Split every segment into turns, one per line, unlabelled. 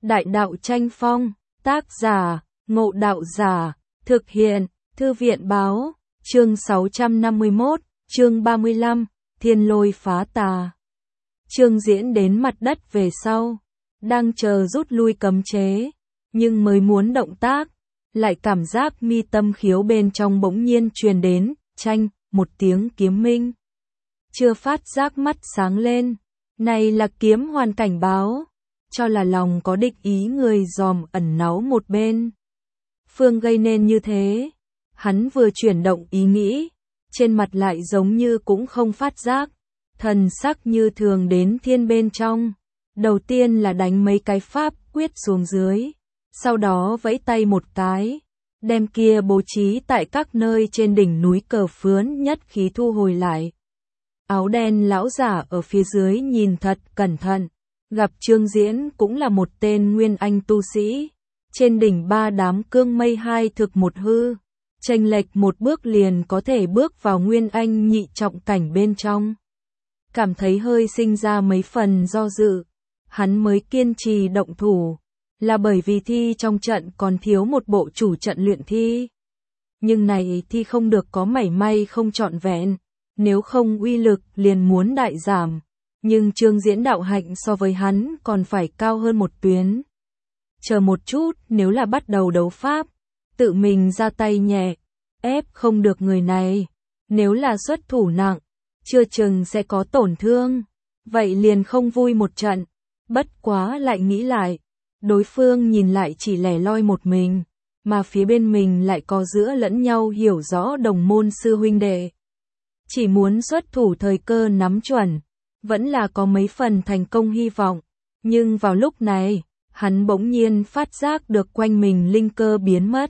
Đại đạo tranh phong, tác giả, Ngộ Đạo Giả, thực hiện, Thư viện báo, chương 651, chương 35, Thiên Lôi Phá Tà. Trương Diễn đến mặt đất về sau, đang chờ rút lui cấm chế, nhưng mới muốn động tác, lại cảm giác mi tâm khiếu bên trong bỗng nhiên truyền đến, chanh, một tiếng kiếm minh. Chưa phát giác mắt sáng lên, này là kiếm hoàn cảnh báo, cho là lòng có địch ý người dòm ẩn náu một bên. Phương gây nên như thế, hắn vừa chuyển động ý nghĩ, trên mặt lại giống như cũng không phát giác, thần sắc như thường đến thiên bên trong. Đầu tiên là đánh mấy cái pháp quyết xuống dưới, sau đó vẫy tay một cái, đem kia bố trí tại các nơi trên đỉnh núi cờ phướn nhất khí thu hồi lại. Áo đen lão giả ở phía dưới nhìn thật cẩn thận, gặp Trương Diễn cũng là một tên nguyên anh tu sĩ, trên đỉnh ba đám cương mây hai thực một hư, chênh lệch một bước liền có thể bước vào nguyên anh nhị trọng cảnh bên trong. Cảm thấy hơi sinh ra mấy phần do dự, hắn mới kiên trì động thủ, là bởi vì thi trong trận còn thiếu một bộ chủ trận luyện thi. Nhưng này thi không được có mảy may không trọn vẹn, nếu không uy lực liền muốn đại giảm, nhưng Trương Diễn đạo hạnh so với hắn còn phải cao hơn một tuyến. Chờ một chút, nếu là bắt đầu đấu pháp, tự mình ra tay nhẹ, ép không được người này, nếu là xuất thủ nặng, chưa chừng sẽ có tổn thương, vậy liền không vui một trận. Bất quá lại nghĩ lại, đối phương nhìn lại chỉ lẻ loi một mình, mà phía bên mình lại có giữa lẫn nhau hiểu rõ đồng môn sư huynh đệ. Chỉ muốn xuất thủ thời cơ nắm chuẩn, vẫn là có mấy phần thành công hy vọng, nhưng vào lúc này, hắn bỗng nhiên phát giác được quanh mình linh cơ biến mất.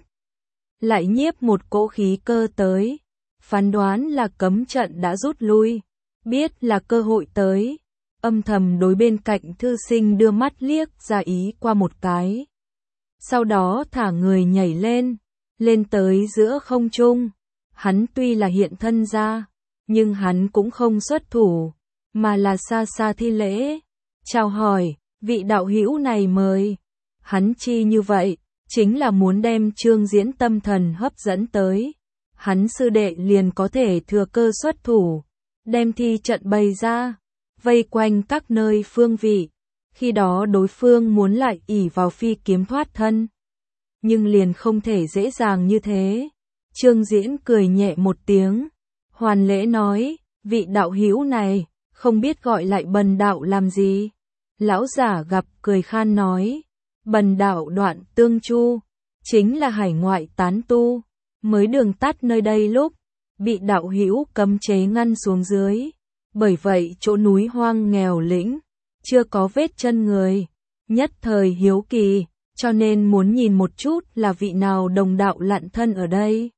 Lại nhiếp một cỗ khí cơ tới, phán đoán là cấm trận đã rút lui, biết là cơ hội tới. Âm thầm đối bên cạnh thư sinh đưa mắt liếc ra ý qua một cái. Sau đó thả người nhảy lên, lên tới giữa không trung. Hắn tuy là hiện thân ra, nhưng hắn cũng không xuất thủ, mà là xa xa thi lễ. Chào hỏi, vị đạo hữu này mời. Hắn chi như vậy, chính là muốn đem Trương Diễn tâm thần hấp dẫn tới. Hắn sư đệ liền có thể thừa cơ xuất thủ, đem thi trận bày ra, vây quanh các nơi phương vị, khi đó đối phương muốn lại ỷ vào phi kiếm thoát thân. Nhưng liền không thể dễ dàng như thế. Trương Diễn cười nhẹ một tiếng, hoàn lễ nói, vị đạo hữu này, không biết gọi lại bần đạo làm gì. Lão giả gặp cười khan nói, bần đạo Đoạn Tương Chu, chính là hải ngoại tán tu, mới đường tắt nơi đây lúc, bị đạo hữu cấm chế ngăn xuống dưới. Bởi vậy chỗ núi hoang nghèo lĩnh, chưa có vết chân người, nhất thời hiếu kỳ, cho nên muốn nhìn một chút là vị nào đồng đạo lặn thân ở đây.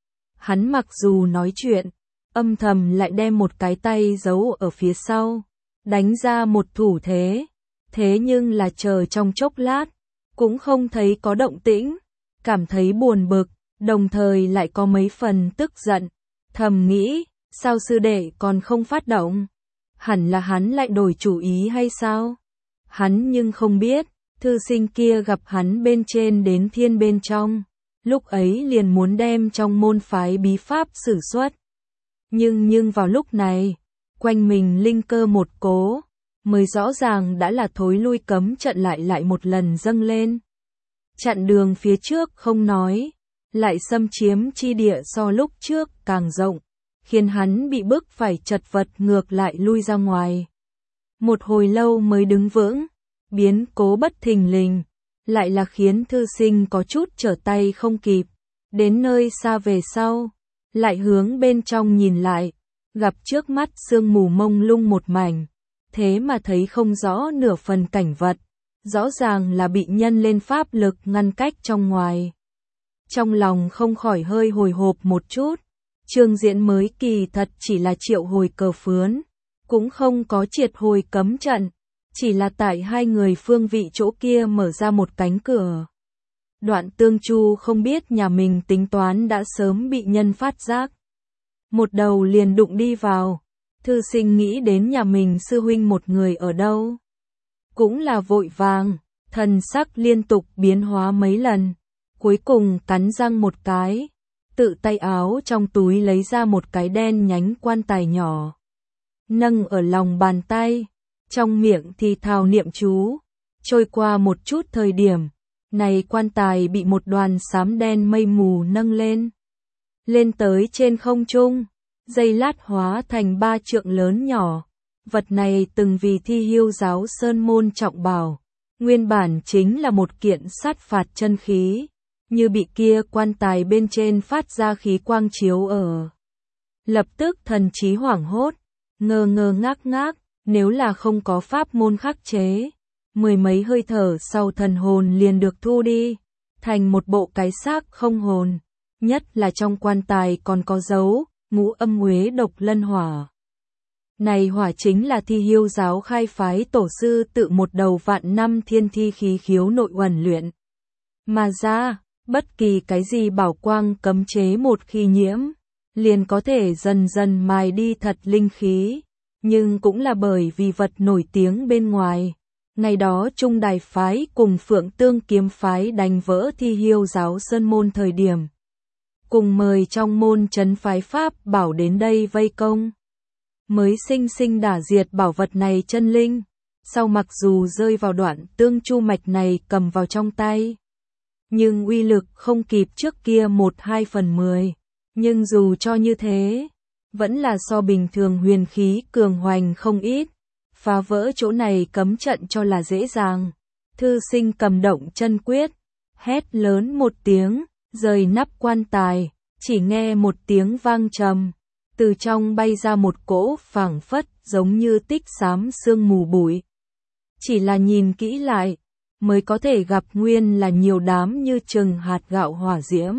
Hắn mặc dù nói chuyện, âm thầm lại đem một cái tay giấu ở phía sau, đánh ra một thủ thế, thế nhưng là chờ trong chốc lát, cũng không thấy có động tĩnh, cảm thấy buồn bực, đồng thời lại có mấy phần tức giận, thầm nghĩ, sao sư đệ còn không phát động? Hẳn là hắn lại đổi chủ ý hay sao? Hắn nhưng không biết, thư sinh kia gặp hắn bên trên đến thiên bên trong, lúc ấy liền muốn đem trong môn phái bí pháp sử xuất. Nhưng vào lúc này, quanh mình linh cơ một cố, mới rõ ràng đã là thối lui cấm trận lại một lần dâng lên. Chặn đường phía trước không nói, lại xâm chiếm chi địa so lúc trước càng rộng, khiến hắn bị bức phải chật vật ngược lại lui ra ngoài. Một hồi lâu mới đứng vững, biến cố bất thình lình, lại là khiến thư sinh có chút trở tay không kịp. Đến nơi xa về sau, lại hướng bên trong nhìn lại, gặp trước mắt sương mù mông lung một mảnh, thế mà thấy không rõ nửa phần cảnh vật, rõ ràng là bị nhân lên pháp lực ngăn cách trong ngoài. Trong lòng không khỏi hơi hồi hộp một chút. Trương Diễn mới kỳ thật chỉ là triệu hồi cờ phướn, cũng không có triệt hồi cấm trận, chỉ là tại hai người phương vị chỗ kia mở ra một cánh cửa. Đoạn Tương Chu không biết nhà mình tính toán đã sớm bị nhân phát giác. Một đầu liền đụng đi vào, thư sinh nghĩ đến nhà mình sư huynh một người ở đâu. Cũng là vội vàng, Thần sắc liên tục biến hóa mấy lần, cuối cùng cắn răng một cái, tự tay áo trong túi lấy ra một cái đen nhánh quan tài nhỏ, nâng ở lòng bàn tay, trong miệng thì thào niệm chú. Trôi qua một chút thời điểm, này quan tài bị một đoàn xám đen mây mù nâng lên. Lên tới trên không trung, giây lát hóa thành 3 trượng lớn nhỏ. Vật này từng vì Thi Hưu giáo sơn môn trọng bảo, nguyên bản chính là một kiện sát phạt chân khí, như bị kia quan tài bên trên phát ra khí quang chiếu ở. Lập tức thần trí hoảng hốt, ngơ ngơ ngác ngác, nếu là không có pháp môn khắc chế, mười mấy hơi thở sau thần hồn liền được thu đi, thành một bộ cái xác không hồn, nhất là trong quan tài còn có dấu ngũ âm uế độc lân hỏa. Này hỏa chính là Thi Hưu giáo khai phái tổ sư tự một đầu vạn năm thiên thi khí khiếu nội uẩn luyện mà ra, bất kỳ cái gì bảo quang cấm chế một khi nhiễm, liền có thể dần dần mài đi thật linh khí, nhưng cũng là bởi vì vật nổi tiếng bên ngoài. Ngày đó Trung Đài phái cùng Phượng Tương kiếm phái đánh vỡ Thi Hưu giáo sơn môn thời điểm, cùng mời trong môn trấn phái pháp bảo đến đây vây công, mới sinh sinh đả diệt bảo vật này chân linh. Sau mặc dù rơi vào đoạn tương chu mạch này cầm vào trong tay, nhưng uy lực không kịp trước kia 1/2/10, nhưng dù cho như thế, vẫn là so bình thường huyền khí cường hoành không ít. Phá vỡ chỗ này cấm trận cho là dễ dàng. Thư sinh cầm động chân quyết, hét lớn một tiếng, rời nắp quan tài, chỉ nghe một tiếng vang trầm, từ trong bay ra một cỗ phảng phất giống như tích xám sương mù bụi. Chỉ là nhìn kỹ lại, mới có thể gặp nguyên là nhiều đám như chừng hạt gạo hỏa diễm.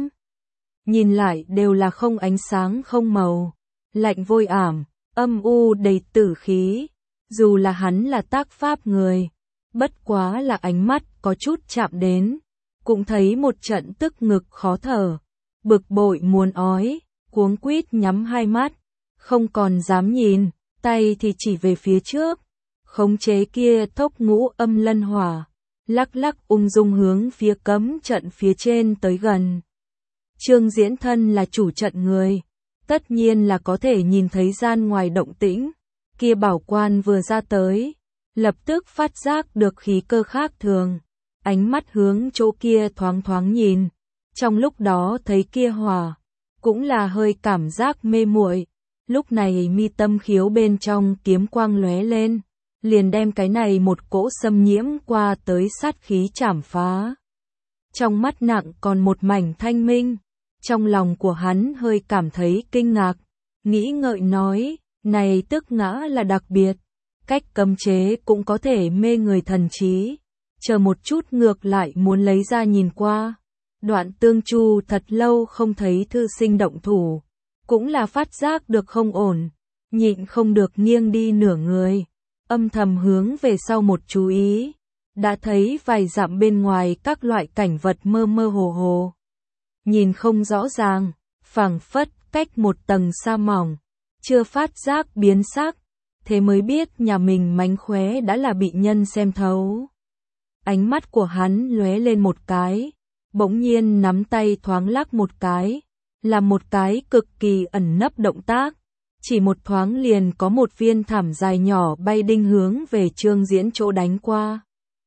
Nhìn lại đều là không ánh sáng không màu, lạnh vôi ảm, âm u đầy tử khí. Dù là hắn là tác pháp người, bất quá là ánh mắt có chút chạm đến, cũng thấy một trận tức ngực khó thở, bực bội muốn ói, cuống quýt nhắm hai mắt, không còn dám nhìn, tay thì chỉ về phía trước, khống chế kia thốc ngũ âm lân hỏa, lắc lắc ung dung hướng phía cấm trận phía trên tới gần. Trương Diễn thân là chủ trận người, tất nhiên là có thể nhìn thấy gian ngoài động tĩnh. Kia bảo quan vừa ra tới, lập tức phát giác được khí cơ khác thường, ánh mắt hướng chỗ kia thoáng thoáng nhìn, trong lúc đó thấy kia hỏa, cũng là hơi cảm giác mê muội. Lúc này mi tâm khiếu bên trong kiếm quang lóe lên, liền đem cái này một cỗ xâm nhiễm qua tới sát khí chảm phá. Trong mắt nặng còn một mảnh thanh minh, trong lòng của hắn hơi cảm thấy kinh ngạc, nghĩ ngợi nói, này tức ngã là đặc biệt, cách cấm chế cũng có thể mê người thần trí. Chờ một chút ngược lại muốn lấy ra nhìn qua. Đoạn tương chu thật lâu không thấy thư sinh động thủ, cũng là phát giác được không ổn, nhịn không được nghiêng đi nửa người, âm thầm hướng về sau một chú ý, đã thấy vài dặm bên ngoài các loại cảnh vật mơ mơ hồ hồ. Nhìn không rõ ràng, phảng phất cách một tầng sa mỏng, chưa phát giác biến sắc, thế mới biết nhà mình mánh khóe đã là bị nhân xem thấu. Ánh mắt của hắn lóe lên một cái, bỗng nhiên nắm tay thoáng lắc một cái, là một cái cực kỳ ẩn nấp động tác, chỉ một thoáng liền có một viên thảm dài nhỏ bay đinh hướng về Trương Diễn chỗ đánh qua.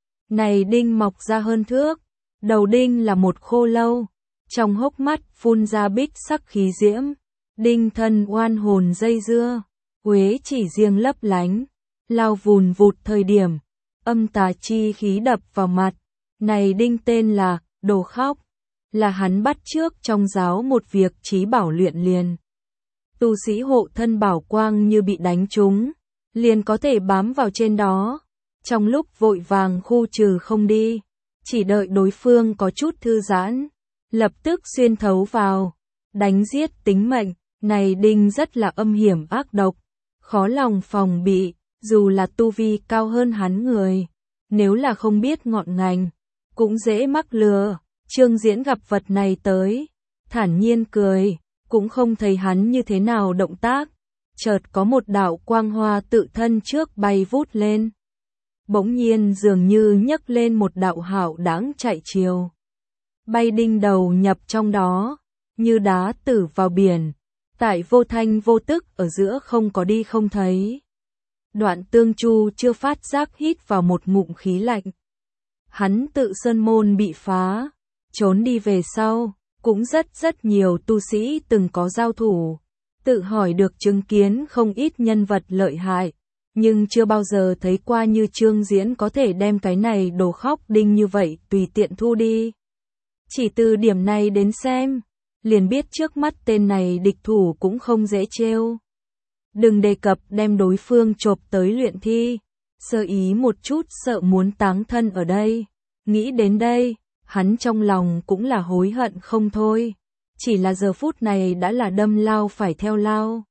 Này đinh mọc ra hơn thước, đầu đinh là một khô lâu, trong hốc mắt phun ra bích sắc khí diễm, đinh thân oan hồn dây dưa, uế chỉ riêng lấp lánh, lao vùn vụt thời điểm, âm tà chi khí đập vào mặt. Này đinh tên là Đồ Khóc, là hắn bắt trước trong giáo một việc trí bảo luyện liền. Tu sĩ hộ thân bảo quang như bị đánh trúng, liền có thể bám vào trên đó, trong lúc vội vàng khu trừ không đi, chỉ đợi đối phương có chút thư giãn, lập tức xuyên thấu vào, đánh giết tính mệnh. Này đinh rất là âm hiểm ác độc, khó lòng phòng bị, dù là tu vi cao hơn hắn người, nếu là không biết ngọn ngành, cũng dễ mắc lừa. Trương Diễn gặp vật này tới, thản nhiên cười, cũng không thấy hắn như thế nào động tác, chợt có một đạo quang hoa tự thân trước bay vút lên. bỗng nhiên dường như nhấc lên một đạo hạo đãng chạy chiều. Bay đinh đầu nhập trong đó, như đá tử vào biển, tại vô thanh vô tức ở giữa không có đi không thấy. Đoạn Tương Chu chưa phát giác hít vào một ngụm khí lạnh. Hắn tự sơn môn bị phá, trốn đi về sau, cũng rất nhiều tu sĩ từng có giao thủ, tự hỏi được chứng kiến không ít nhân vật lợi hại, nhưng chưa bao giờ thấy qua như Trương Diễn có thể đem cái này đồ khóc đinh như vậy tùy tiện thu đi. Chỉ từ điểm này đến xem, liền biết trước mắt tên này địch thủ cũng không dễ trêu. Đừng đề cập đem đối phương chộp tới luyện thi, sơ ý một chút sợ muốn táng thân ở đây. Nghĩ đến đây, hắn trong lòng cũng là hối hận không thôi. Chỉ là giờ phút này đã là đâm lao phải theo lao.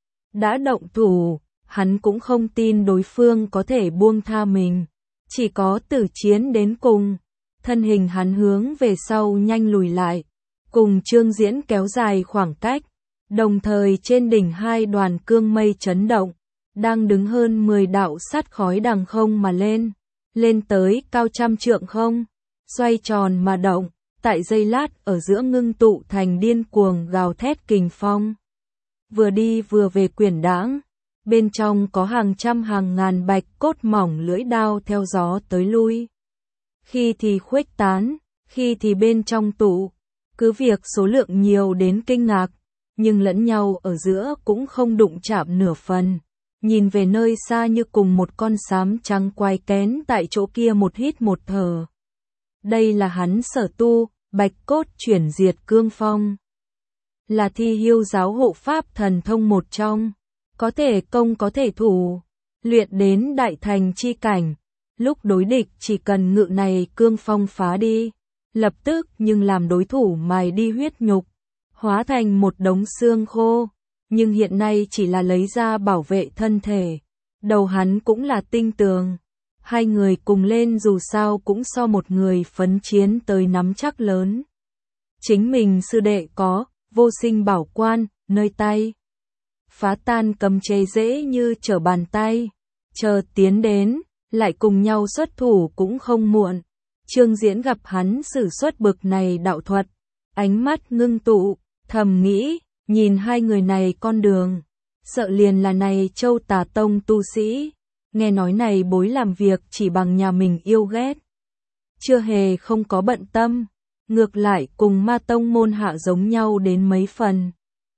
Đã động thủ, hắn cũng không tin đối phương có thể buông tha mình. Chỉ có tử chiến đến cùng. Thân hình hắn hướng về sau nhanh lùi lại, cùng Trương Diễn kéo dài khoảng cách. Đồng thời trên đỉnh hai đoàn cương mây chấn động, đang đứng hơn 10 đạo sắt khói đằng không mà lên tới cao trăm trượng không, xoay tròn mà động, tại giây lát ở giữa ngưng tụ thành điên cuồng gào thét kình phong. Vừa đi vừa về quyển đãng, bên trong có hàng trăm hàng ngàn bạch cốt mỏng lưỡi đao theo gió tới lui. Khi thì khuếch tán, khi thì bên trong tụ, cứ việc số lượng nhiều đến kinh ngạc, nhưng lẫn nhau ở giữa cũng không đụng chạm nửa phần. Nhìn về nơi xa như cùng một con sám trắng quay kén tại chỗ kia một hít một thở. Đây là hắn sở tu, bạch cốt chuyển diệt cương phong. Là thi hiêu giáo hộ pháp thần thông một trong. Có thể công có thể thủ. Luyện đến đại thành chi cảnh. Lúc đối địch chỉ cần ngự này cương phong phá đi. Lập tức nhưng làm đối thủ mài đi huyết nhục. Hóa thành một đống xương khô. Nhưng hiện nay chỉ là lấy ra bảo vệ thân thể. Đầu hắn cũng là tinh tường. Hai người cùng lên dù sao cũng so một người phấn chiến tới nắm chắc lớn. Chính mình sư đệ có, vô sinh bảo quan, nơi tay. Phá tan cấm chế dễ như trở bàn tay. Chờ tiến đến, lại cùng nhau xuất thủ cũng không muộn. Trương Diễn gặp hắn sử xuất bực này đạo thuật. Ánh mắt ngưng tụ, thầm nghĩ, nhìn hai người này con đường. Sợ liền là này Châu Tà Tông tu sĩ. Nghe nói này bối làm việc chỉ bằng nhà mình yêu ghét. Chưa hề không có bận tâm. Ngược lại cùng Ma Tông môn hạ giống nhau đến mấy phần.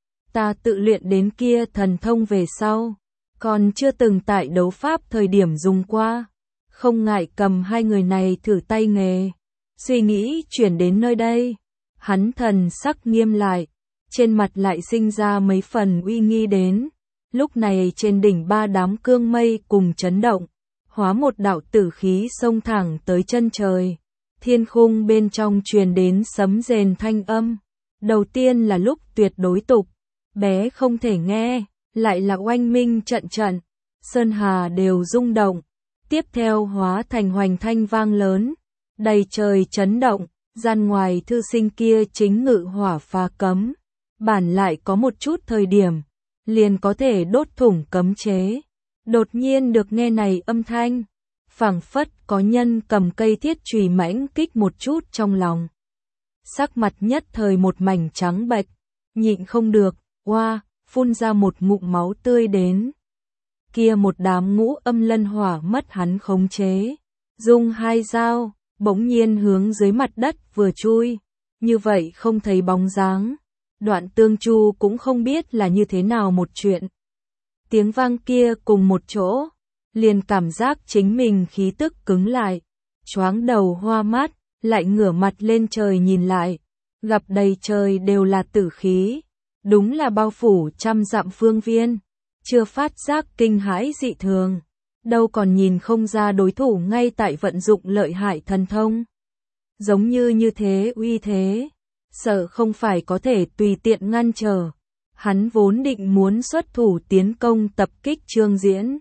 Ta tự luyện đến kia thần thông về sau. Còn chưa từng tại đấu pháp thời điểm dùng qua. Không ngại cầm hai người này thử tay nghề. Suy nghĩ chuyển đến nơi đây. Hắn thần sắc nghiêm lại. Trên mặt lại sinh ra mấy phần uy nghi đến. Lúc này trên đỉnh ba đám cương mây cùng chấn động. Hóa một đạo tử khí xông thẳng tới chân trời. Thiên khung bên trong truyền đến sấm rền thanh âm. Đầu tiên là lúc tuyệt đối tục. Bé không thể nghe. Lại là oanh minh trận trận. Sơn hà đều rung động. Tiếp theo hóa thành hoành thanh vang lớn. Đầy trời chấn động. Gian ngoài thư sinh kia chính ngự hỏa phá cấm. Bản lại có một chút thời điểm. Liền có thể đốt thủng cấm chế. Đột nhiên được nghe này âm thanh. Phảng phất có nhân cầm cây thiết chùy mãnh kích một chút trong lòng. Sắc mặt nhất thời một mảnh trắng bệch. Nhịn không được, oa, phun ra một ngụm máu tươi đến. Kia một đám ngũ âm lân hỏa mất hắn khống chế. Dùng hai dao, bỗng nhiên hướng dưới mặt đất vừa chui. Như vậy không thấy bóng dáng. Đoạn Tương Chu cũng không biết là như thế nào một chuyện. Tiếng vang kia cùng một chỗ, liền cảm giác chính mình khí tức cứng lại, choáng đầu hoa mắt, lại ngửa mặt lên trời nhìn lại, gặp đầy trời đều là tử khí, đúng là bao phủ trăm dặm phương viên, chưa phát giác kinh hãi dị thường, đâu còn nhìn không ra đối thủ ngay tại vận dụng lợi hại thần thông. Giống như thế uy thế. Sợ không phải có thể tùy tiện ngăn trở. Hắn vốn định muốn xuất thủ tiến công tập kích Trương Diễn.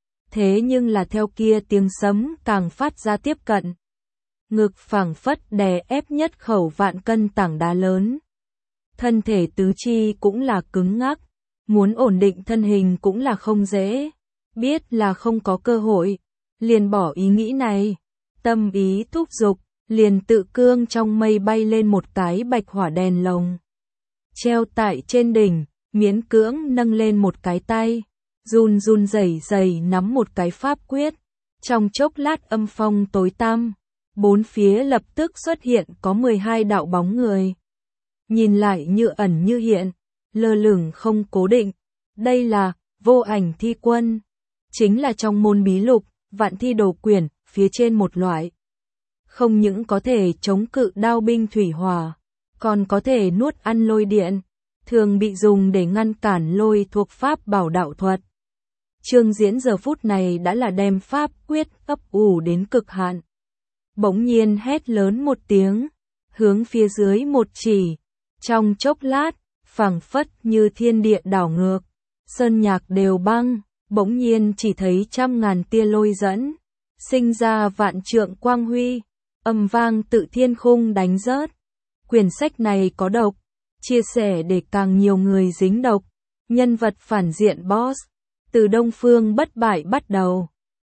Thế nhưng là theo kia tiếng sấm càng phát ra tiếp cận. Ngực phảng phất đè ép nhất khẩu vạn cân tảng đá lớn. Thân thể tứ chi cũng là cứng ngắc. Muốn ổn định thân hình cũng là không dễ. Biết là không có cơ hội. liền bỏ ý nghĩ này. Tâm ý thúc giục, liền tự cương trong mây bay lên một cái bạch hỏa đèn lồng. Treo tại trên đỉnh, miễn cưỡng nâng lên một cái tay, run run rẩy rẩy nắm một cái pháp quyết. Trong chốc lát âm phong tối tăm, bốn phía lập tức xuất hiện có 12 đạo bóng người. Nhìn lại như ẩn như hiện, lơ lửng không cố định. Đây là vô ảnh thi quân, chính là trong môn bí lục, vạn thi đồ quyển, phía trên một loại. Không những có thể chống cự đao binh thủy hỏa, còn có thể nuốt ăn lôi điện, thường bị dùng để ngăn cản lôi thuộc pháp bảo đạo thuật. Trương Diễn giờ phút này đã là đem pháp quyết ấp ủ đến cực hạn. Bỗng nhiên hét lớn một tiếng, hướng phía dưới một chỉ, trong chốc lát, phảng phất như thiên địa đảo ngược, sơn nhạc đều băng, bỗng nhiên chỉ thấy trăm ngàn tia lôi dẫn, sinh ra vạn trượng quang huy, âm vang tự thiên khung đánh rớt. Quyển sách này có độc, chia sẻ để càng nhiều người dính độc. Nhân vật phản diện boss, từ Đông Phương bất bại bắt đầu,